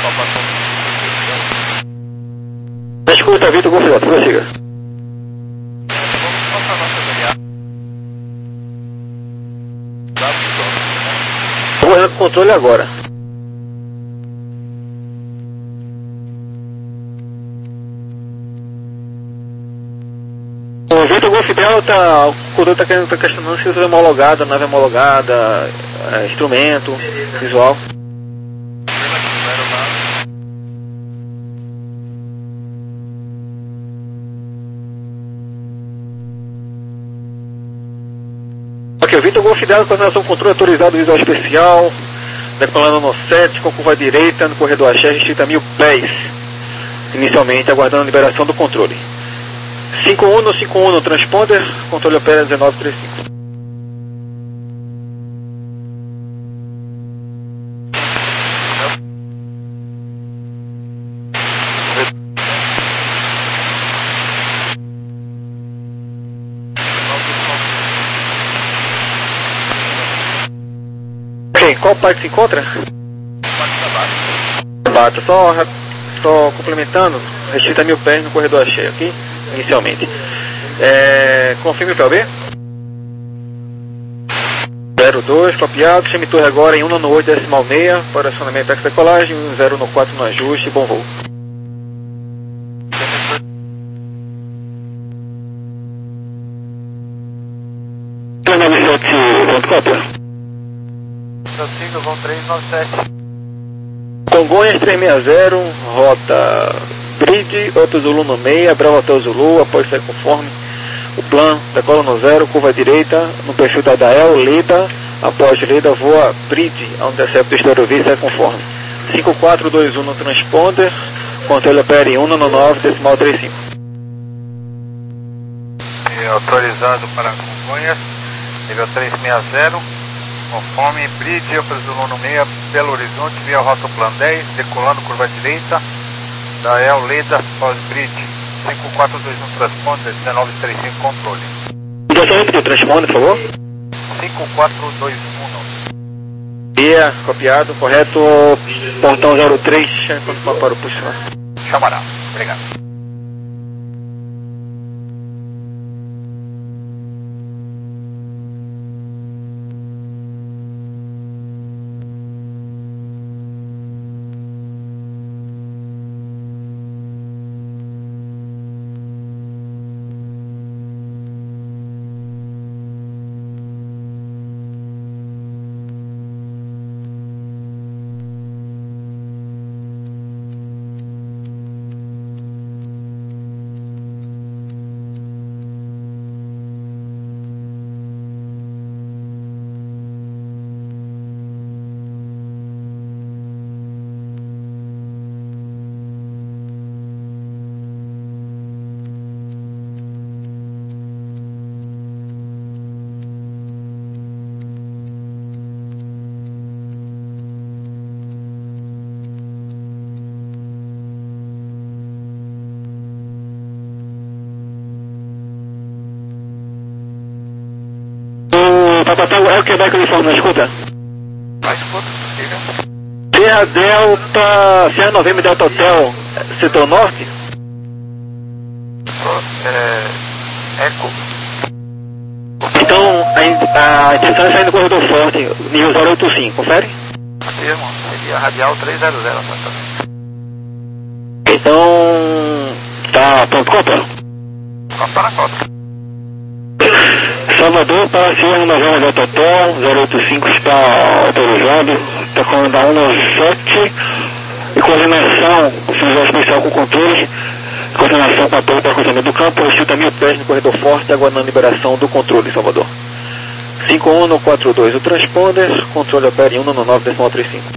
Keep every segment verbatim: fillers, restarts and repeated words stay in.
Escuta, Vitor Gonçalves, prossiga. Vou correr com o controle agora. O Vitor Golf Delta, o controle está querendo, tá questionando se usa homologada, nave homologada, é, instrumento, visual. Ok, o Vitor Golf Delta, coordenação controle autorizado visual especial, decolando no sete, com curva direita, no corredor Axé, restrita a mil pés, inicialmente aguardando a liberação do controle. cinco um no cinco um no transponder, controle opera dezenove trinta e cinco. Ok, qual parte se encontra? Bata, só, só complementando, restrita a mil pés no corredor Axé, ok? Inicialmente. É, confirme o P L B. zero dois, copiado. Chame torre agora em um no oito decimal seis para acionamento ex decolagem, zero no quatro no ajuste, bom voo. três nove sete, ponto cópia. Prossiga, voo três nove sete. Congonhas três seis zero, rota Bridge, outro Zulu no meio, Bravo Hotel Zulu, após sair conforme o plano, decola no zero, curva direita, no perfil da Dael, Leda, após Leda, voa Bridge, a um intercepto exterior, sai conforme. cinco quatro dois um no transponder, controle opera em um no nove decimal trinta e cinco. E autorizado para Congonhas, nível três seis zero, conforme Bridge, outro Zulu no meio, Belo Horizonte, via rota Plan dez, decolando curva direita, Dael, Leda, pós-bridge, cinco quatro dois um transponder, dezenove trinta e cinco controle. Pode repetir o transponder, por favor? cinco quatro dois um. Via, copiado, correto, portão zero três, quando para o posicionar. Chamará, obrigado. Papatango, é o Quebec uniforme, não escuta? Mais escuta, prossiga. Serra Delta, Serra Novembro Delta Hotel, setor norte? É, eco. Então, a, a intenção é sair do corredor forte, nível zero oito cinco, confere? Confirmo, seria radial trezentos apartamento. Então, tá pronto, compra? Conta na conta. Salvador para Serra Novembro Delta Hotel, zero oito cinco está autorizado, está com a um nove sete e coordenação, visual especial com controle, coordenação com a torre para cruzamento do campo, restrita mil pés no corredor forte, aguardando a liberação do controle, Salvador. cinco um no quatro dois, o transponder, controle opera em um no nove decimal trinta e cinco.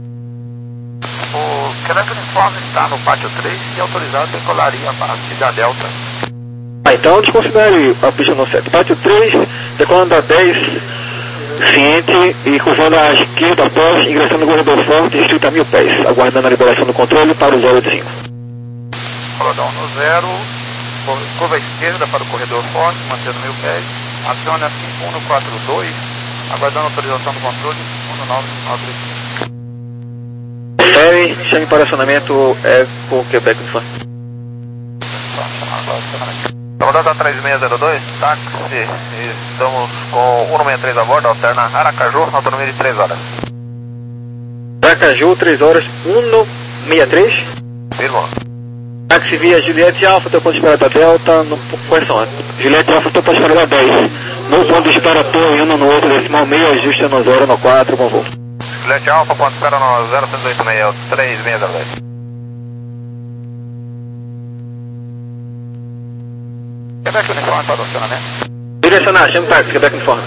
O Quebec uniforme está no pátio três e autorizado decolaria a partir da Delta. Ah, então desconsidere a pista no sete. Pátio três, decolando da dez, ciente e curvando à esquerda após, ingressando no corredor forte, restrita a mil pés, aguardando a liberação do controle para o zero oito cinco. Rodão no zero, curva esquerda para o corredor forte, mantendo mil pés, aciona cinco um no quatro dois, aguardando a autorização do controle, um no nove nove. Barry, chame para acionamento Eco Quebec Uniforme. Rodada três seis zero dois, táxi, estamos com cento e sessenta e três a bordo, alterna Aracaju, autonomia de três horas. Aracaju, três horas, cento e sessenta e três. Firma. Táxi via Juliette Alpha, teu ponto de espera da Delta, no, correção, Juliette Alpha, teu ponto de espera da dez. No ponto de espera, tô em um no outro, decimal meio, ajuste no zero, no quatro, bom voo. Juliette Alpha, ponto de espera no zero um oito seis, três seis zero dois. Quebec Uniforme para o acionamento. Direcionar, chame táxi, Quebec Uniforme.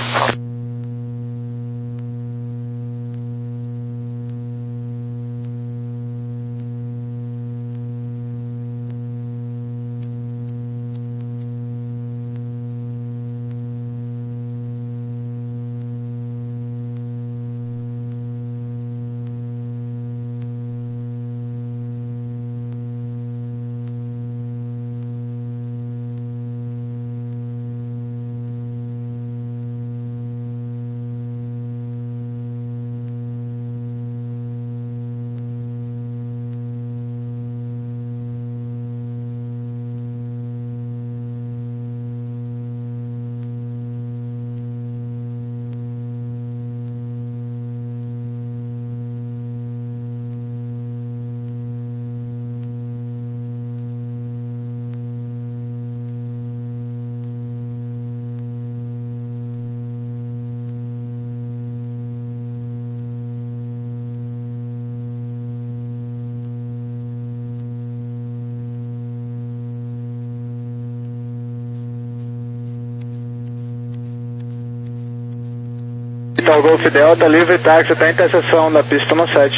Vitor Golf Delta, livre táxi até a interseção da pista no sete.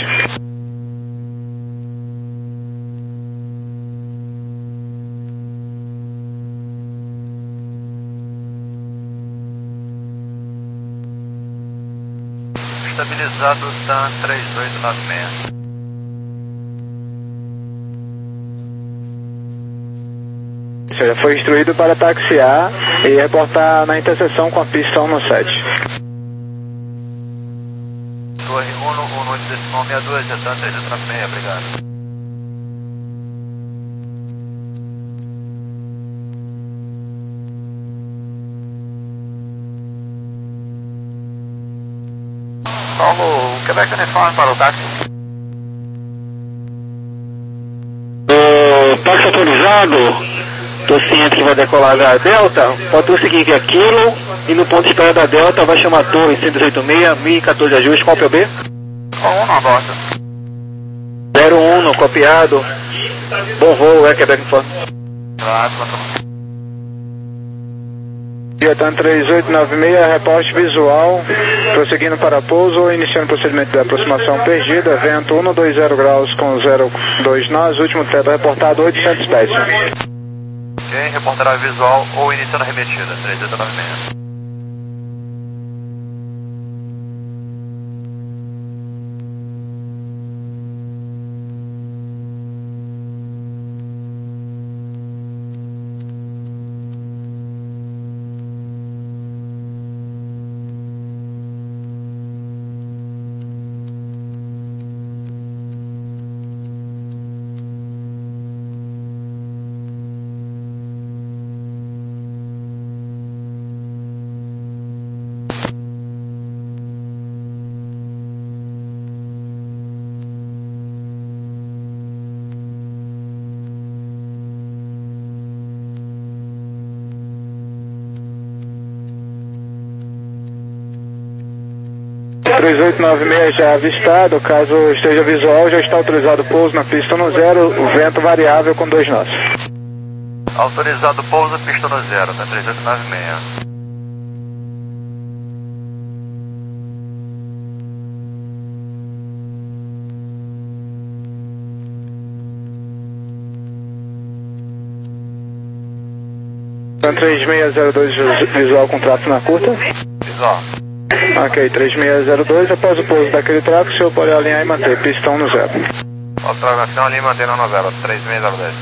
Estabilizado TAM três oito nove seis. Já foi instruído para taxiar e reportar na interseção com a pista um no sete. Torre um no oito decimal sessenta e dois, TAM três oito nove seis, obrigado. Paulo, Quebec Uniforme para o táxi. O táxi autorizado, tô ciente que vai decolar da Delta, pode prosseguir via Kilo e no ponto de espera da Delta vai chamar a torre cento e oitenta e seis, mil e quatorze ajuste, qual é o P B? um na bota. zero um no copiado, bom voo, é Quebec Uniforme. Vietnam três oito nove seis, reporte visual, prosseguindo para pouso ou iniciando o procedimento de aproximação perdida, vento cento e vinte graus com zero dois nós, último teto reportado oitocentos pés. Ok, reportará visual ou iniciando a remetida, três oito nove seis. três oito nove seis já avistado, caso esteja visual, já está autorizado o pouso na pista no zero, o vento variável com dois nós. Autorizado pouso, pista no zero, tá três oito nove seis. três seis zero dois visual com tráfego na curta. Visual. Ok, três seis zero dois, após o pouso daquele tráfego, o senhor pode alinhar e manter pistão no zero. Autorização ali mantendo no zero, três seis zero dois.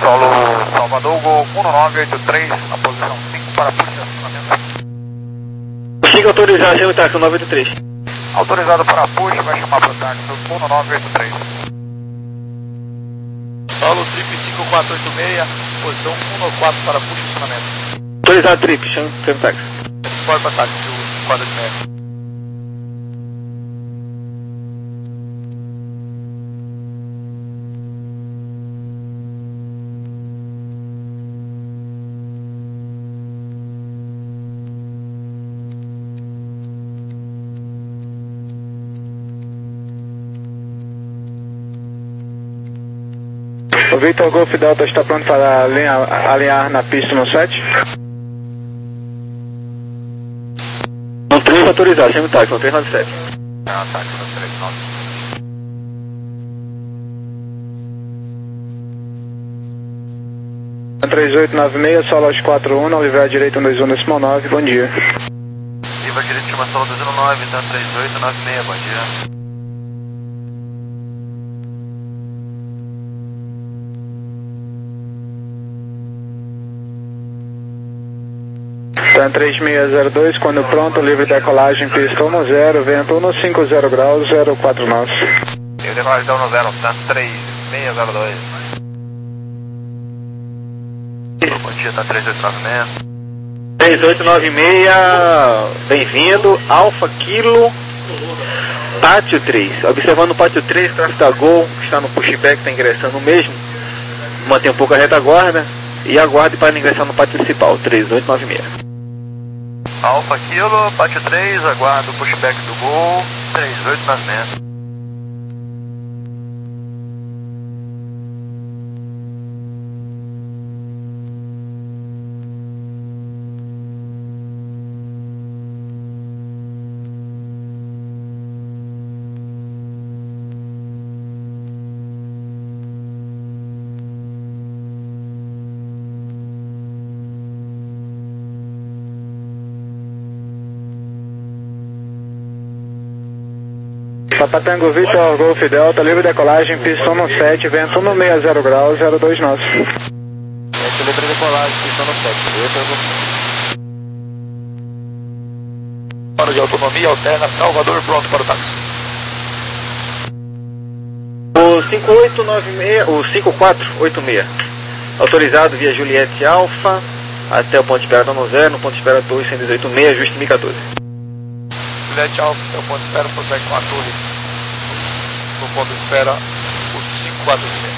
Solo Salvador, Gol um nove oito três, na posição cinco para push e acionamento. Consiga autorizar, chama o táxi nove oito três. Autorizado para push, vai chamar para o táxi um nove oito três. Solo Trip cinco quatro oito seis, posição um quatro para push e acionamento. Autorizado Trip, chama o táxi. Pode para táxi, o quadro de meia. O Victor Golf Delta está pronto para alinhar, alinhar na pista no sete? No três autorizado, chama o táxi, no três nove sete. Ah, táxi no três nove. três oito nove seis, solo aos quatro um, livrar direito um dois um decimal nove, bom dia. Livrar direito, chama solo dois um nove, então três oito nove seis, bom dia. Tan três seis zero dois, quando pronto, livre decolagem, pista um zero, vento um cinco zero graus, zero quatro nós. Livre decolagem um zero, Tan três seis zero dois. Bom dia, tá três oito nove seis. três oito nove seis, bem-vindo, Alfa Kilo, Pátio três. Observando o Pátio três, tráfego da Gol, que está no pushback, está ingressando mesmo. Mantém um pouco a retaguarda e aguarde para ingressar no pátio principal, três oito nove seis. Alfa Kilo, Pátio três, aguardo o pushback do Gol, três oito nove seis. Papa Tango Victor Golf Delta, livre decolagem, pista um sete, vento um seis zero graus, zero dois nós. Vento livre decolagem, pista um sete. Hora de autonomia, alterna, Salvador, pronto para o táxi. O cinco oito nove seis, o cinco quatro oito seis, autorizado via Juliette Alfa, até o ponto de espera no zero, no ponto de espera Torre cento e dezoito seis, ajuste mil e quatorze. Juliette Alfa, até o ponto de espera, prossegue com a torre. No ponto de espera, o cinco quatro seis.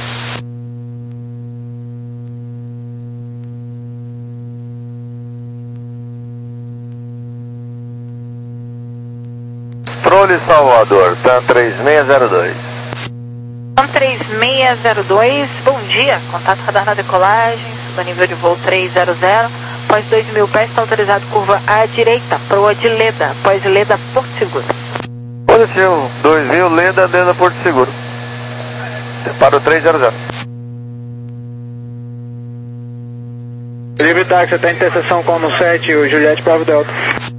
Trole Salvador, Tan três seis zero dois. Tan três seis zero dois, bom dia, contato radar na decolagem, suba nível de voo três zero zero, após dois mil pés, está autorizado curva à direita, proa de Leda, após Leda, Porto Seguro. Positivo, dois mil, Leda, Leda, Porto Seguro. Para o três zero zero. Livre táxi até interseção com o sete, o Juliette Bravo Delta.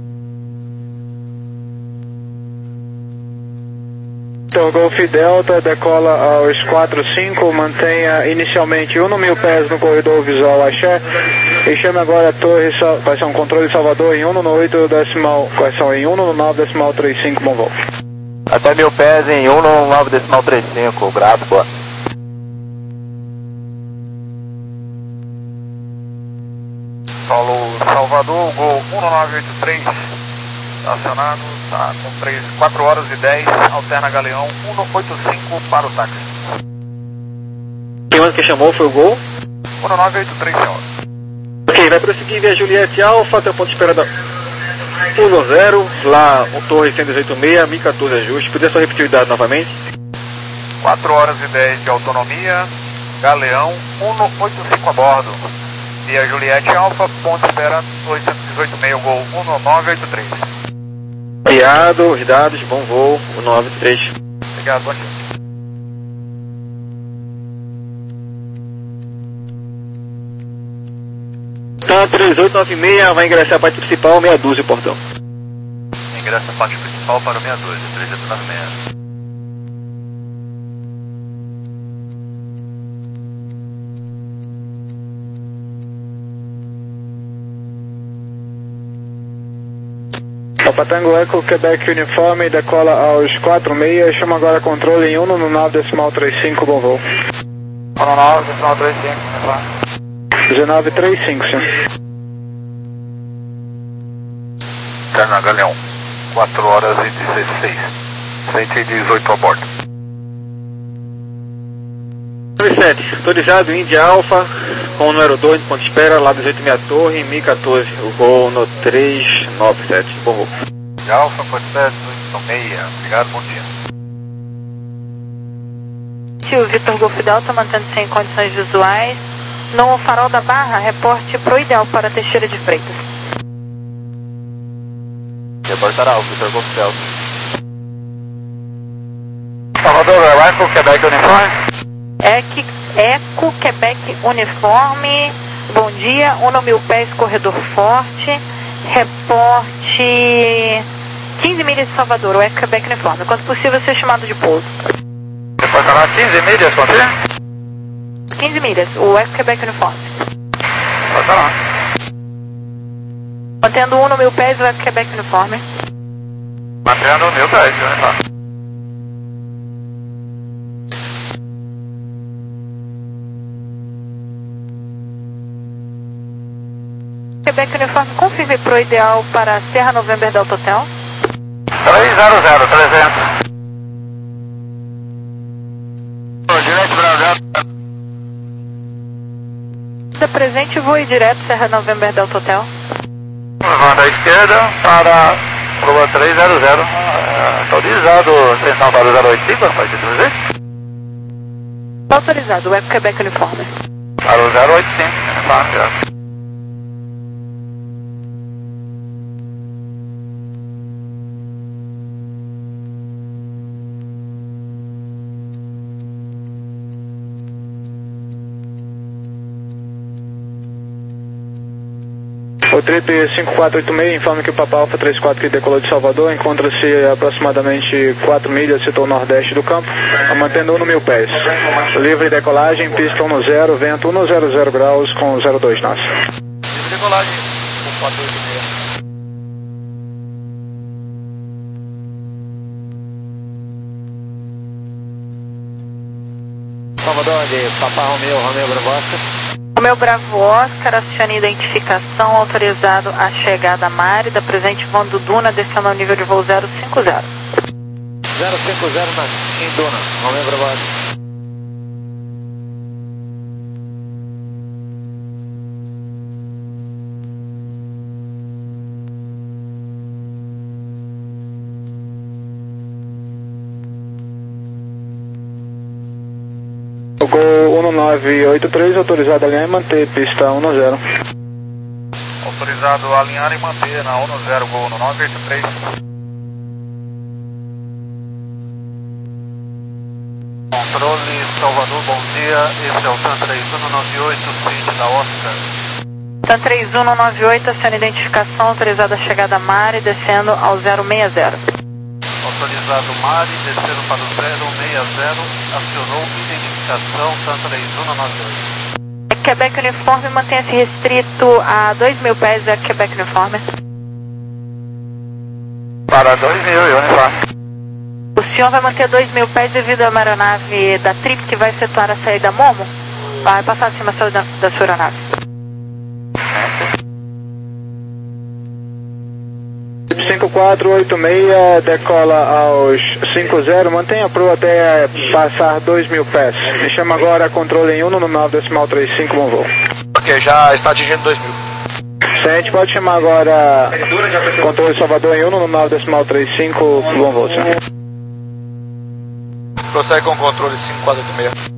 Então, Golf Delta, decola aos quatro cinco, mantenha inicialmente um mil pés no corredor visual Axé, e chame agora a torre, vai ser um controle Salvador em um oito decimal, correção em um nove decimal trinta e cinco, bom voo. Até mil pés em um nove decimal trinta e cinco, grato, boa. Solo Salvador, Gol um nove oito três, acionado, tá com três, quatro horas e dez, alterna Galeão um oito cinco para o táxi. Quem mais que chamou foi o Gol? um nove oito três, senhor. Ok, vai prosseguir via Juliette Alfa, até o ponto de espera da um zero, lá o Torre cento e dezoito seis, mil e quatorze ajuste. Podia só repetir o dado novamente? quatro horas e dez de autonomia, Galeão um oito cinco a bordo. Via Juliette Alfa, ponto de espera Torre cento e dezoito seis, Gol um nove oito três. Obrigado, os dados, bom voo, o nove oito três. Obrigado, bom dia. Então, três oito nove seis, vai ingressar a parte principal, meia dúzia, portão. Ingressa a parte principal para o meia dúzia, três oito nove seis. Papa Tango Eco, Quebec Uniforme, decola aos quatro seis, chama agora controle em um no nove decimal trinta e cinco, bom voo. um no nove decimal trinta e cinco, dezenove trinta e cinco, senhor. Terna Galeão, quatro horas e dezesseis, cento e dezoito a bordo. sete, autorizado Índia Alfa, com o número dois, ponto de espera, lá dezoito meia torre, M I quatorze, o voo no três nove sete, bom voo. Índia Alfa, ponto de espera, dezoito meia, obrigado, bom dia. O Vitor Golf Delta mantendo-se em condições visuais. No farol da Barra, reporte pro ideal para Teixeira de Freitas. Reportará o Vitor Golf Delta. Salvador, Eco, Quebec Uniforme. Eco, Eco, Quebec Uniforme. Bom dia, um no mil pés, corredor forte. Reporte quinze milhas de Salvador, o Eco Quebec Uniforme. Quanto possível, ser chamado de pouso. Reportará quinze milhas, confirma? quinze milhas, o Eco Quebec Uniforme. Reportará. Mantendo um no mil pés, o Eco Quebec Uniforme. Mantendo o mil pés, uniforme. Quebec Uniforme, confirme pro ideal para Serra November Delta Hotel. trezentos, trezentos. Direito Brasil. Da presente, voe direto Serra November Delta Hotel. Levando à esquerda para Prova trezentos. É, autorizado, atenção para o zero oito cinco, pode dizer? Autorizado, o Eco Quebec Uniforme. Para o zero oito cinco, uniforme já. O Trip cinco quatro oito seis informa que o Papa Alfa três quatro que decolou de Salvador encontra-se aproximadamente quatro milhas, setor nordeste do campo, mantendo um no mil pés. Livre decolagem, pista um no zero, vento um no zero zero graus com zero dois nós. Livre decolagem, com quatro oito seis. Salvador de Papa Romeo, Romeo Bravo Oscar. Romeo Bravo Oscar, acione identificação, autorizado a chegada a Mari, da presente voo do Duna, descendo ao nível de voo zero cinco zero. zero cinco zero na, em Duna, Romeo Bravo Oscar. Gol um nove oito três, autorizado a alinhar e manter pista um no zero. Autorizado a alinhar e manter na um no zero, Gol um nove oito três. Controle Salvador, bom dia. Esse é o TAN três um nove oito, Suíte da Oscar. TAN três um nove oito, acione identificação, autorizado a chegada a Mari, descendo ao zero seis zero. Autorizado Mari, descendo para o zero seis zero, acionou identificação TAN três um nove oito. Quebec Uniforme, mantenha-se restrito a dois mil pés, é Quebec Uniforme. Para dois mil, uniforme. O senhor vai manter dois mil pés devido a uma aeronave da Trip que vai efetuar a saída Momo? Vai passar acima da, da sua aeronave. cinco quatro oito seis, decola aos cinco zero, mantenha a proa até passar dois mil pés. Me chama agora controle em um no nove decimal trinta e cinco, bom voo. Ok, já está atingindo dois mil. sete, pode chamar agora controle Salvador em um no nove decimal trinta e cinco, bom voo, senhor. Prossegue com o controle cinco quatro oito seis.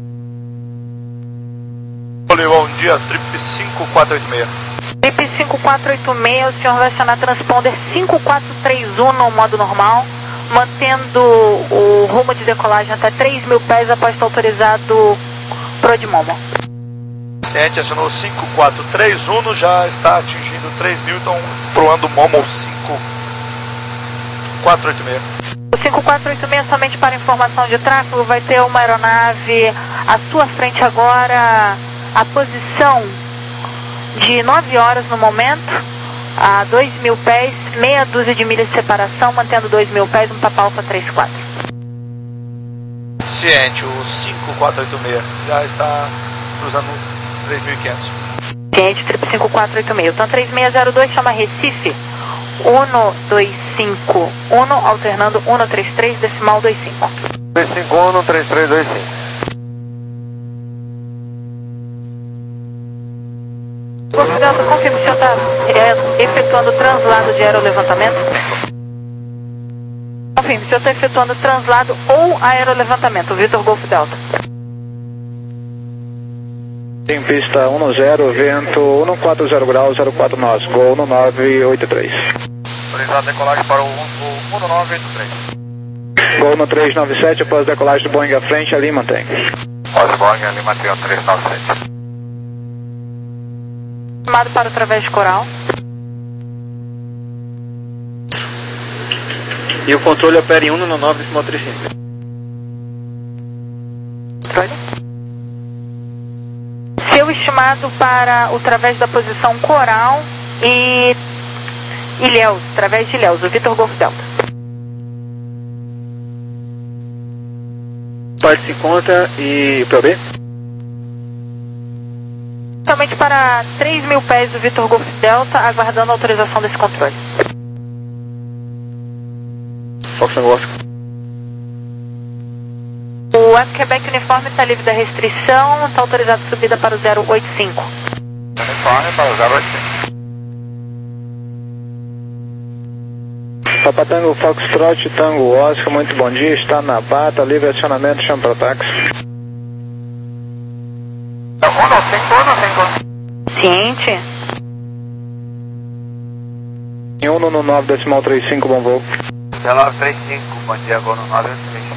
Bom dia, Trip cinco quatro oito seis. Trip cinco quatro oito seis, o senhor vai acionar transponder cinco quatro três um no modo normal, mantendo o rumo de decolagem até três mil pés após estar autorizado pro de Momo. sete, acionou cinco quatro três um, já está atingindo três mil, então proando Momo cinco quatro oito seis. O cinco quatro oito seis, somente para informação de tráfego, vai ter uma aeronave à sua frente agora, a posição de nove horas no momento, a dois mil pés, meia dúzia de milhas de separação, mantendo dois mil pés, um Papa Alfa três quatro. Ciente, o cinco quatro oito seis já está cruzando três mil e quinhentos. Ciente, triplo cinco quatro oito seis. Então três seis zero dois chama Recife, um dois cinco um, alternando um três três, decimal dois cinco. dois cinco um, três três dois cinco. Golf Delta, confirma, o senhor está é, efetuando translado de aerolevantamento? Confirme, o senhor está efetuando translado ou aerolevantamento, Vitor Golf Delta. Em pista um zero, vento um quatro zero graus, zero quatro nós, Gol um nove oito três. Autorizado decolagem para o um nove oito três. Gol no três nove sete, após decolagem do Boeing à frente, ali mantém. Pós Boeing, ali mantém o três nove sete. Chamado para o través coral. E o controle opera em um nove decimal trinta e cinco. Controle. Seu estimado para o través da posição coral e Ilhéus, través de Ilhéus, o Vitor Golf Delta. Parte se encontra e P O B? Somente para três mil pés do Vitor Golf Delta, aguardando a autorização desse controle. Fox Tango. O West Quebec Uniforme está livre da restrição, está autorizado a subida para o zero oito cinco. Uniforme para o zero oito cinco. Papa Tango Foxtrot, Tango Oscar, muito bom dia, está na bata, livre acionamento, chama para táxi. Ciente. Em um no nove decimal trinta e cinco, bom voo. nove três cinco, bom dia, Gol no nove oito três.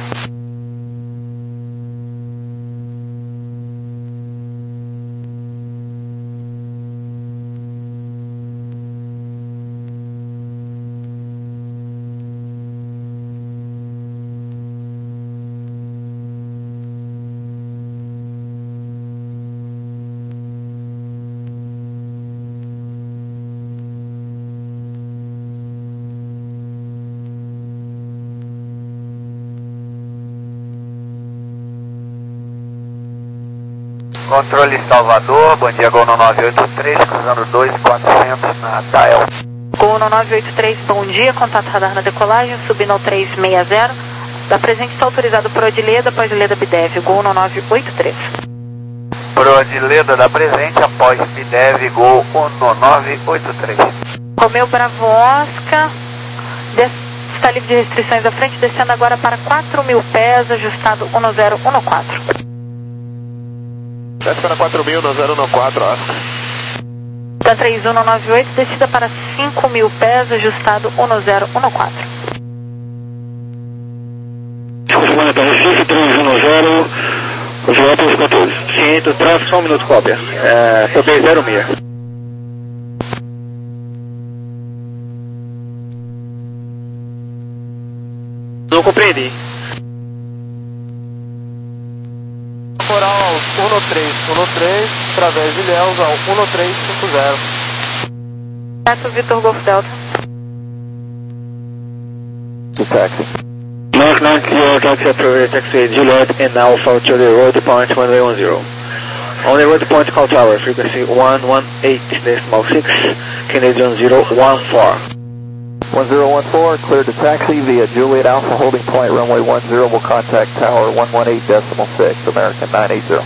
Controle Salvador, bom dia, Gol no nove oito três, cruzando dois mil e quatrocentos na Dial. Gol no nove oito três, bom dia, contato radar na decolagem, subindo ao três seis zero. Da presente está autorizado por Odileda, após Odileda Bidev, Gol no nove oito três. Por Odileda da presente, após Bidev, Gol no nove oito três. Romeu Bravo Oscar, des... está livre de restrições à frente, descendo agora para quatro mil pés, ajustado um zero um quatro. Desce para quatro mil, no zero um quatro, Oscar. Da três um nove oito, descida para cinco mil pés, ajustado um zero um quatro. Confirmando para Recife, três um zero, visual para os controles. Ciento, tráfego, só um minuto, cópia. É, P B zero seis. Não compreendi. Coral um três um três, através de Ilhéus ao um três cinco zero. Certo, Vitor Golf Delta. To taxi. Knock knock, your taxi operator, taxi Juliet and Alpha to the road point one one zero. On the road point call tower, frequency one one eight decimal six, Canadian zero one four. one zero one four, cleared to taxi via Juliet Alpha holding point runway one zero, will contact tower one one eight decimal six, American nine eight zero.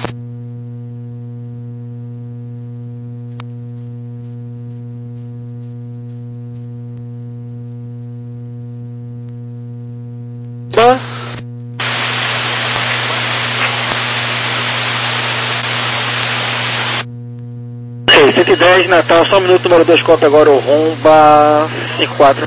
Tá. Ok, cento e dez, Natal, só um minuto, número dois, cópia agora, o Romba cinco quatro.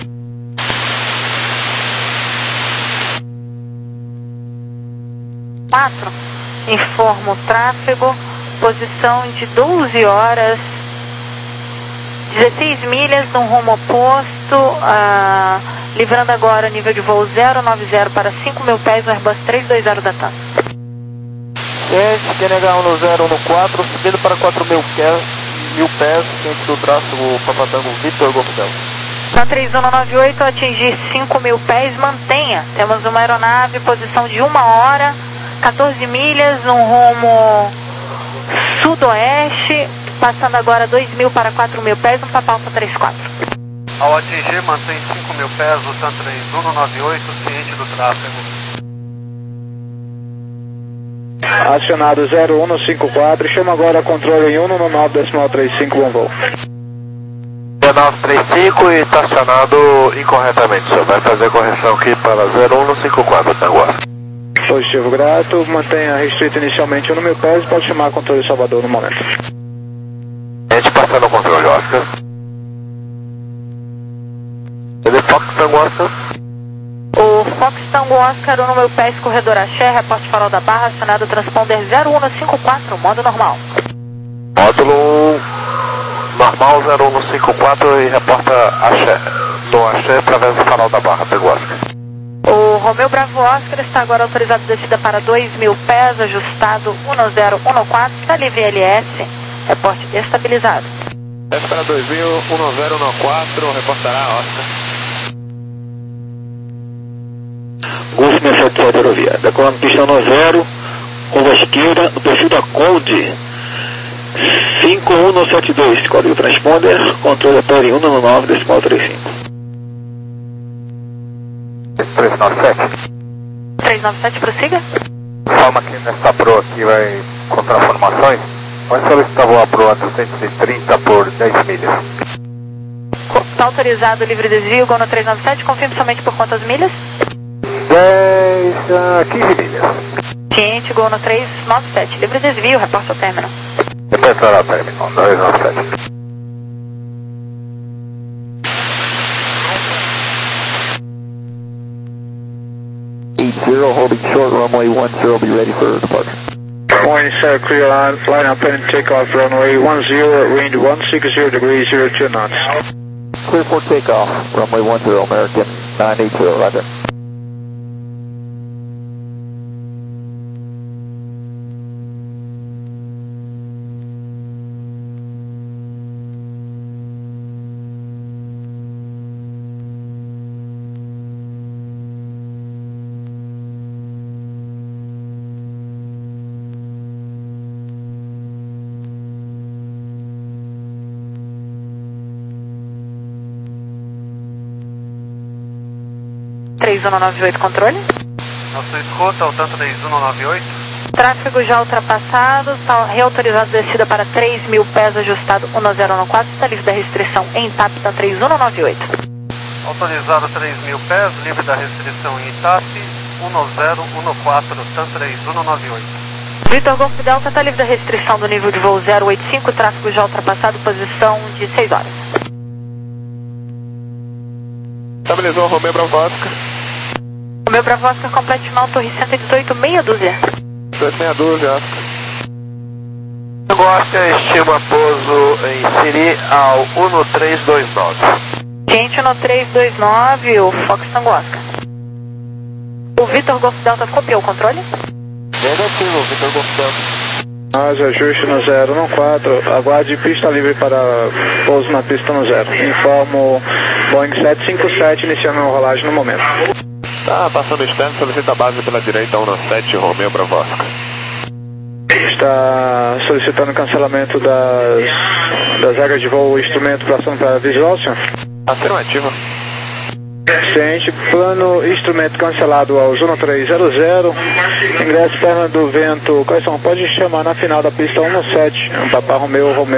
quatro, informo o tráfego, posição de doze horas, dezesseis milhas no rumo oposto, uh, livrando agora nível de voo zero nove zero para cinco mil pés no Airbus três dois zero da TAM. Ciente, Q N H um zero um quatro, subindo para quatro mil pés, mil pés, ciente do tráfego Papa Tango Vitor Golf Delta. Na três um nove oito, atingir cinco mil pés, mantenha. Temos uma aeronave, posição de uma hora, quatorze milhas, um rumo sudoeste, passando agora dois mil para quatro mil pés, um Papa Alfa trinta e quatro. Ao atingir, mantém cinco mil pés, o TAM três um nove oito, ciente do tráfego. Acionado zero um cinco quatro, chama agora controle em um nove nove decimal trinta e cinco, bom voo. nove três cinco e estacionado incorretamente, senhor. Vai fazer correção aqui para zero um cinco quatro, Tango Oscar. Positivo, grato. Mantenha restrito inicialmente um mil pés, pode chamar controle Salvador no momento. A gente passando o controle, Oscar. Ele Fox Tango Oscar. O Fox Tango Oscar, um mil pés, corredor Axé, reporte farol da Barra, acionado transponder zero um cinco quatro, modo normal. Módulo normal zero um cinco quatro e reporta Axé, no Axé através do farol da Barra, Tango Oscar. O Romeo Bravo Oscar está agora autorizado descida para dois mil pés, ajustado um zero um quatro, está livre L S, reporte estabilizado. S para dois mil, um zero um quatro, reportará Oscar. Golf seis sete sete aerovia, decolando pista no zero, curva esquerda, no perfil da Cold, cinco um sete dois, código transponder, controle até um nove nove decimal trinta e cinco. três nove sete. três nove sete, prossiga. Calma que nessa Pro aqui vai contra formações. Vai solicitar voar Pro a duzentos e trinta por dez milhas. Está autorizado livre desvio, Gol no três nove sete, confirme somente por quantas milhas? dez, quinze milhas. Ciente, Gol no três nove sete, livre desvio, reporte ao término. Reportar ao término, dois nove sete. eight zero, holding short, runway one zero, be ready for departure. Morning, sir. Clear line, line up and takeoff runway one zero, wind one six zero degrees, zero two knots. Clear for takeoff, runway one zero, American nine eight zero, roger. três um nove oito, controle. Nossa escuta, o TAM três um nove oito. Tráfego já ultrapassado, está reautorizado descida para três mil pés, ajustado um zero um quatro, está livre da restrição em TAP, TAM três um nove oito. Autorizado três mil pés, livre da restrição em I T A P, um zero um quatro, TAM três um nove oito. Vitor Golf Delta está livre da restrição do nível de voo zero oito cinco, tráfego já ultrapassado, posição de seis horas. Estabilizou, Romeo Bravo Oscar. O meu Bravo Oscar complete mal, torre cento e dezoito, meia dúzia. dois seis dois, Oscar. Tango Oscar estima pouso em Siri ao um três dois nove. Ciente no três dois nove, o Fox Tango Oscar. O Vitor Golf Delta copiou o controle? Negativo, Vitor Golf Delta. Mas ajuste no zero um quatro, aguarde pista livre para pouso na pista no zero. Informo Boeing sete cinco sete, iniciando a rolagem no momento. Tá passando externo, solicita a base pela direita, um sete, Romeo Bravo Oscar. Está solicitando cancelamento das, das regras de voo, instrumento para ação para visual, senhor? Afirmativa. Ciente, plano, instrumento cancelado aos um três zero zero, ingresso externo do vento, quais são? Pode chamar na final da pista um sete, um Papa Romeo, Romeo.